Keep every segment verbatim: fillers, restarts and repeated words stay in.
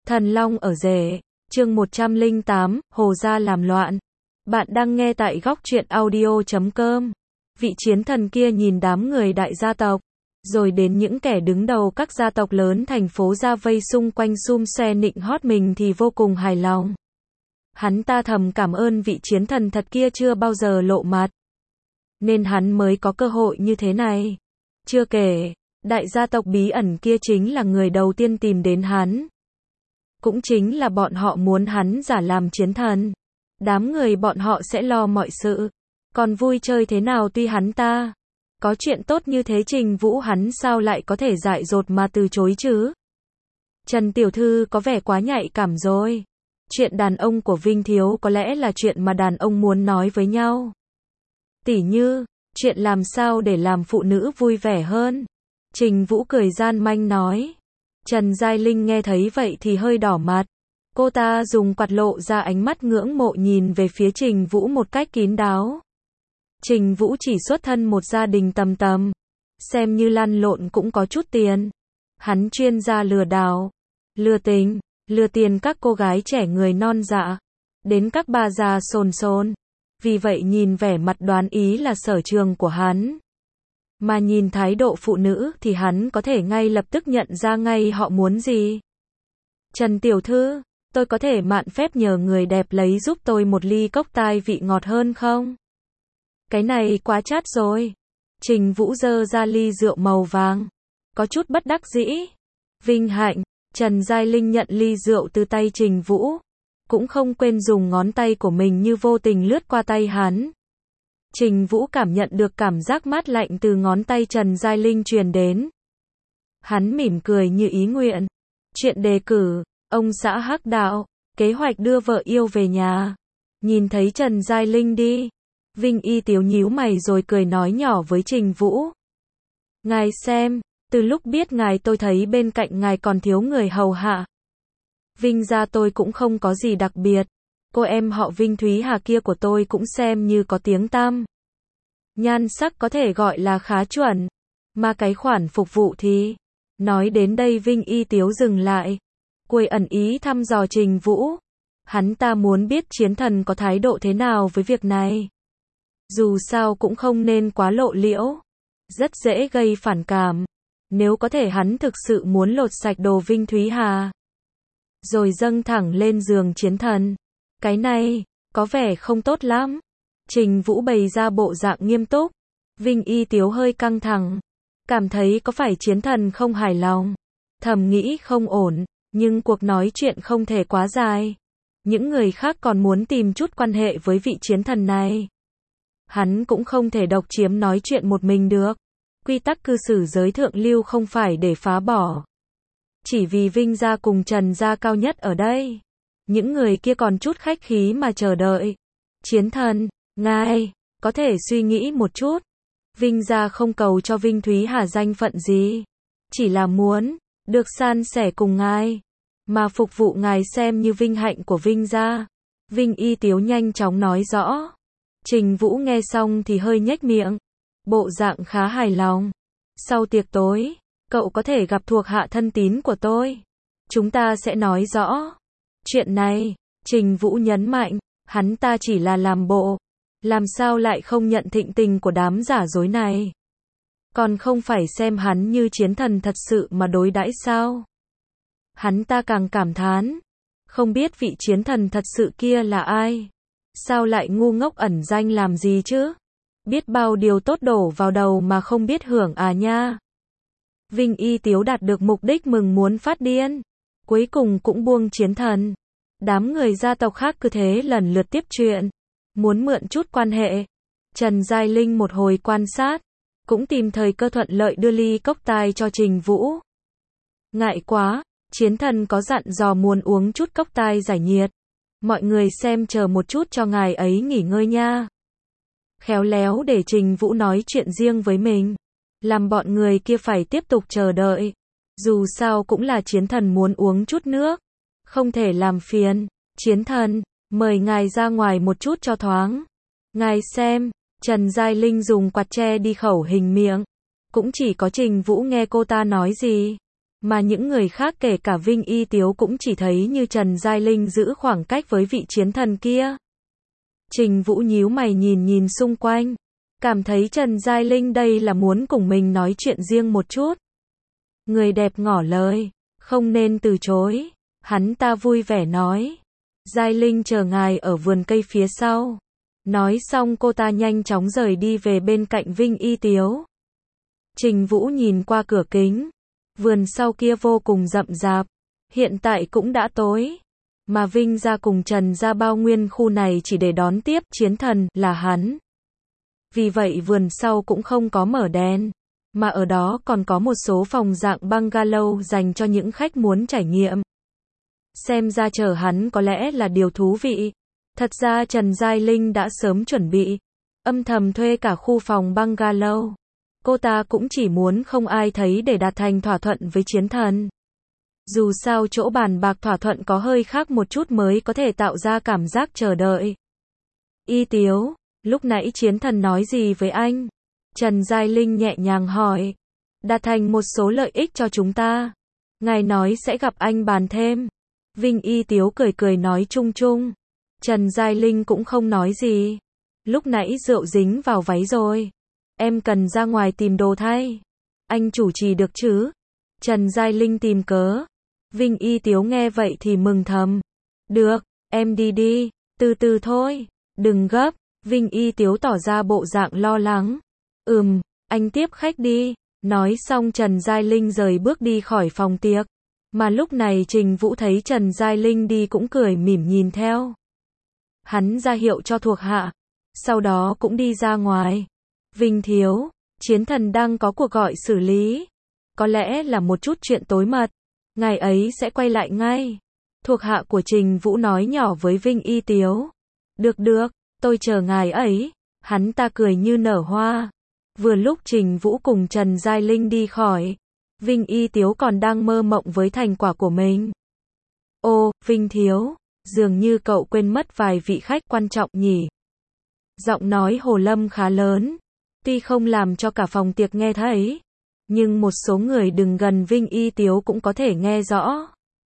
Thần Long ở rể, chương một trăm lẻ tám, Hồ gia làm loạn. Bạn đang nghe tại góc truyện audio chấm com. Vị chiến thần kia nhìn đám người đại gia tộc, rồi đến những kẻ đứng đầu các gia tộc lớn thành phố ra vây xung quanh sum xoe nịnh hót mình thì vô cùng hài lòng. Hắn ta thầm cảm ơn vị chiến thần thật kia chưa bao giờ lộ mặt, nên hắn mới có cơ hội như thế này. Chưa kể, đại gia tộc bí ẩn kia chính là người đầu tiên tìm đến hắn. Cũng chính là bọn họ muốn hắn giả làm chiến thần. Đám người bọn họ sẽ lo mọi sự. Còn vui chơi thế nào tuy hắn ta có chuyện tốt như thế, Trình Vũ hắn sao lại có thể dại dột mà từ chối chứ? Trần tiểu thư có vẻ quá nhạy cảm rồi. Chuyện đàn ông của Vinh Thiếu có lẽ là chuyện mà đàn ông muốn nói với nhau. Tỉ như, chuyện làm sao để làm phụ nữ vui vẻ hơn. Trình Vũ cười gian manh nói. Trần Giai Linh nghe thấy vậy thì hơi đỏ mặt. Cô ta dùng quạt lộ ra ánh mắt ngưỡng mộ nhìn về phía Trình Vũ một cách kín đáo. Trình Vũ chỉ xuất thân một gia đình tầm tầm, xem như lăn lộn cũng có chút tiền. Hắn chuyên gia lừa đảo, lừa tình, lừa tiền các cô gái trẻ người non dạ, đến các bà già sồn sồn. Vì vậy nhìn vẻ mặt đoán ý là sở trường của hắn. Mà nhìn thái độ phụ nữ thì hắn có thể ngay lập tức nhận ra ngay họ muốn gì. Trần tiểu thư, tôi có thể mạn phép nhờ người đẹp lấy giúp tôi một ly cốc tai vị ngọt hơn không? Cái này quá chát rồi. Trình Vũ giơ ra ly rượu màu vàng, có chút bất đắc dĩ. Vinh hạnh, Trần Giai Linh nhận ly rượu từ tay Trình Vũ, cũng không quên dùng ngón tay của mình như vô tình lướt qua tay hắn. Trình Vũ cảm nhận được cảm giác mát lạnh từ ngón tay Trần Giai Linh truyền đến. Hắn mỉm cười như ý nguyện. Chuyện đề cử, ông xã Hắc Đạo, kế hoạch đưa vợ yêu về nhà. Nhìn thấy Trần Giai Linh đi, Vinh Y Tiếu nhíu mày rồi cười nói nhỏ với Trình Vũ. Ngài xem, từ lúc biết ngài tôi thấy bên cạnh ngài còn thiếu người hầu hạ. Vinh gia tôi cũng không có gì đặc biệt. Cô em họ Vinh Thúy Hà kia của tôi cũng xem như có tiếng tăm. Nhan sắc có thể gọi là khá chuẩn. Mà cái khoản phục vụ thì... Nói đến đây Vinh Y Tiếu dừng lại. Quầy ẩn ý thăm dò Trình Vũ. Hắn ta muốn biết chiến thần có thái độ thế nào với việc này. Dù sao cũng không nên quá lộ liễu. Rất dễ gây phản cảm. Nếu có thể hắn thực sự muốn lột sạch đồ Vinh Thúy Hà, rồi dâng thẳng lên giường chiến thần. Cái này, có vẻ không tốt lắm. Trình Vũ bày ra bộ dạng nghiêm túc. Vinh Y Tiếu hơi căng thẳng. Cảm thấy có phải chiến thần không hài lòng. Thầm nghĩ không ổn, nhưng cuộc nói chuyện không thể quá dài. Những người khác còn muốn tìm chút quan hệ với vị chiến thần này. Hắn cũng không thể độc chiếm nói chuyện một mình được. Quy tắc cư xử giới thượng lưu không phải để phá bỏ. Chỉ vì Vinh gia cùng Trần gia cao nhất ở đây. Những người kia còn chút khách khí mà chờ đợi. Chiến thần, ngài, có thể suy nghĩ một chút. Vinh gia không cầu cho Vinh Thúy Hà danh phận gì. Chỉ là muốn, được san sẻ cùng ngài. Mà phục vụ ngài xem như vinh hạnh của Vinh gia. Vinh Y Tiếu nhanh chóng nói rõ. Trình Vũ nghe xong thì hơi nhếch miệng. Bộ dạng khá hài lòng. Sau tiệc tối, cậu có thể gặp thuộc hạ thân tín của tôi. Chúng ta sẽ nói rõ. Chuyện này, Trình Vũ nhấn mạnh, hắn ta chỉ là làm bộ. Làm sao lại không nhận thịnh tình của đám giả dối này? Còn không phải xem hắn như chiến thần thật sự mà đối đãi sao? Hắn ta càng cảm thán. Không biết vị chiến thần thật sự kia là ai? Sao lại ngu ngốc ẩn danh làm gì chứ? Biết bao điều tốt đổ vào đầu mà không biết hưởng à nha. Vinh Y Tiếu đạt được mục đích mừng muốn phát điên. Cuối cùng cũng buông chiến thần. Đám người gia tộc khác cứ thế lần lượt tiếp chuyện. Muốn mượn chút quan hệ. Trần Giai Linh một hồi quan sát, cũng tìm thời cơ thuận lợi đưa ly cốc tai cho Trình Vũ. Ngại quá, chiến thần có dặn dò muốn uống chút cốc tai giải nhiệt. Mọi người xem chờ một chút cho ngài ấy nghỉ ngơi nha. Khéo léo để Trình Vũ nói chuyện riêng với mình. Làm bọn người kia phải tiếp tục chờ đợi. Dù sao cũng là chiến thần muốn uống chút nước. Không thể làm phiền. Chiến thần, mời ngài ra ngoài một chút cho thoáng. Ngài xem, Trần Giai Linh dùng quạt che đi khẩu hình miệng. Cũng chỉ có Trình Vũ nghe cô ta nói gì. Mà những người khác kể cả Vinh Y Tiếu cũng chỉ thấy như Trần Giai Linh giữ khoảng cách với vị chiến thần kia. Trình Vũ nhíu mày nhìn nhìn xung quanh, cảm thấy Trần Giai Linh đây là muốn cùng mình nói chuyện riêng một chút. Người đẹp ngỏ lời, không nên từ chối. Hắn ta vui vẻ nói, Giai Linh chờ ngài ở vườn cây phía sau. Nói xong cô ta nhanh chóng rời đi về bên cạnh Vinh Y Tiếu. Trình Vũ nhìn qua cửa kính, vườn sau kia vô cùng rậm rạp, hiện tại cũng đã tối. Mà Vinh gia cùng Trần gia bao nguyên khu này chỉ để đón tiếp chiến thần là hắn. Vì vậy vườn sau cũng không có mở đèn, mà ở đó còn có một số phòng dạng bungalow dành cho những khách muốn trải nghiệm. Xem ra chờ hắn có lẽ là điều thú vị. Thật ra Trần Giai Linh đã sớm chuẩn bị, âm thầm thuê cả khu phòng bungalow. Cô ta cũng chỉ muốn không ai thấy để đạt thành thỏa thuận với chiến thần. Dù sao chỗ bàn bạc thỏa thuận có hơi khác một chút mới có thể tạo ra cảm giác chờ đợi. Y Tiếu, lúc nãy chiến thần nói gì với anh? Trần Giai Linh nhẹ nhàng hỏi. Đạt thành một số lợi ích cho chúng ta. Ngài nói sẽ gặp anh bàn thêm. Vinh Y Tiếu cười cười nói chung chung. Trần Giai Linh cũng không nói gì. Lúc nãy rượu dính vào váy rồi. Em cần ra ngoài tìm đồ thay. Anh chủ trì được chứ? Trần Giai Linh tìm cớ. Vinh Y Tiếu nghe vậy thì mừng thầm. Được, em đi đi, từ từ thôi, đừng gấp. Vinh Y Tiếu tỏ ra bộ dạng lo lắng. Ừm, anh tiếp khách đi. Nói xong Trần Giai Linh rời bước đi khỏi phòng tiệc. Mà lúc này Trình Vũ thấy Trần Giai Linh đi cũng cười mỉm nhìn theo. Hắn ra hiệu cho thuộc hạ, sau đó cũng đi ra ngoài. Vinh thiếu, chiến thần đang có cuộc gọi xử lý. Có lẽ là một chút chuyện tối mật. Ngày ấy sẽ quay lại ngay. Thuộc hạ của Trình Vũ nói nhỏ với Vinh Y Tiếu. Được được, tôi chờ ngài ấy. Hắn ta cười như nở hoa. Vừa lúc Trình Vũ cùng Trần Giai Linh đi khỏi, Vinh Y Tiếu còn đang mơ mộng với thành quả của mình. Ô, Vinh thiếu, dường như cậu quên mất vài vị khách quan trọng nhỉ. Giọng nói Hồ Lâm khá lớn, tuy không làm cho cả phòng tiệc nghe thấy, nhưng một số người đứng gần Vinh Y Tiếu cũng có thể nghe rõ.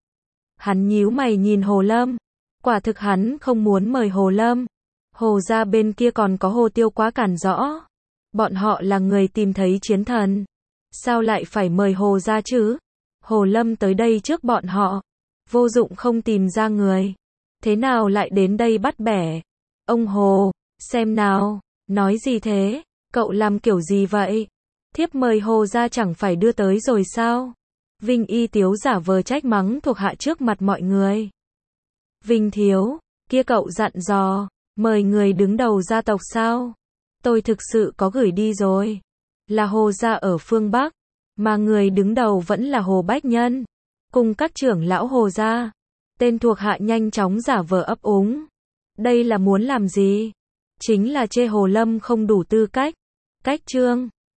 Hắn nhíu mày nhìn Hồ Lâm, quả thực hắn không muốn mời Hồ Lâm. Hồ gia bên kia còn có Hồ Tiêu quá cản rõ. Bọn họ là người tìm thấy chiến thần. Sao lại phải mời Hồ gia chứ? Hồ Lâm tới đây trước bọn họ. Vô dụng không tìm ra người. Thế nào lại đến đây bắt bẻ? Ông Hồ, xem nào, nói gì thế? Cậu làm kiểu gì vậy? Thiếp mời Hồ gia chẳng phải đưa tới rồi sao? Vinh Y Tiếu giả vờ trách mắng thuộc hạ trước mặt mọi người. Vinh thiếu, kia cậu dặn dò, mời người đứng đầu gia tộc sao? Tôi thực sự có gửi đi rồi. Là Hồ gia ở phương Bắc, mà người đứng đầu vẫn là Hồ Bách Nhân, cùng các trưởng lão Hồ gia. Tên thuộc hạ nhanh chóng giả vờ ấp úng. Đây là muốn làm gì? Chính là chê Hồ Lâm không đủ tư cách. Cách chương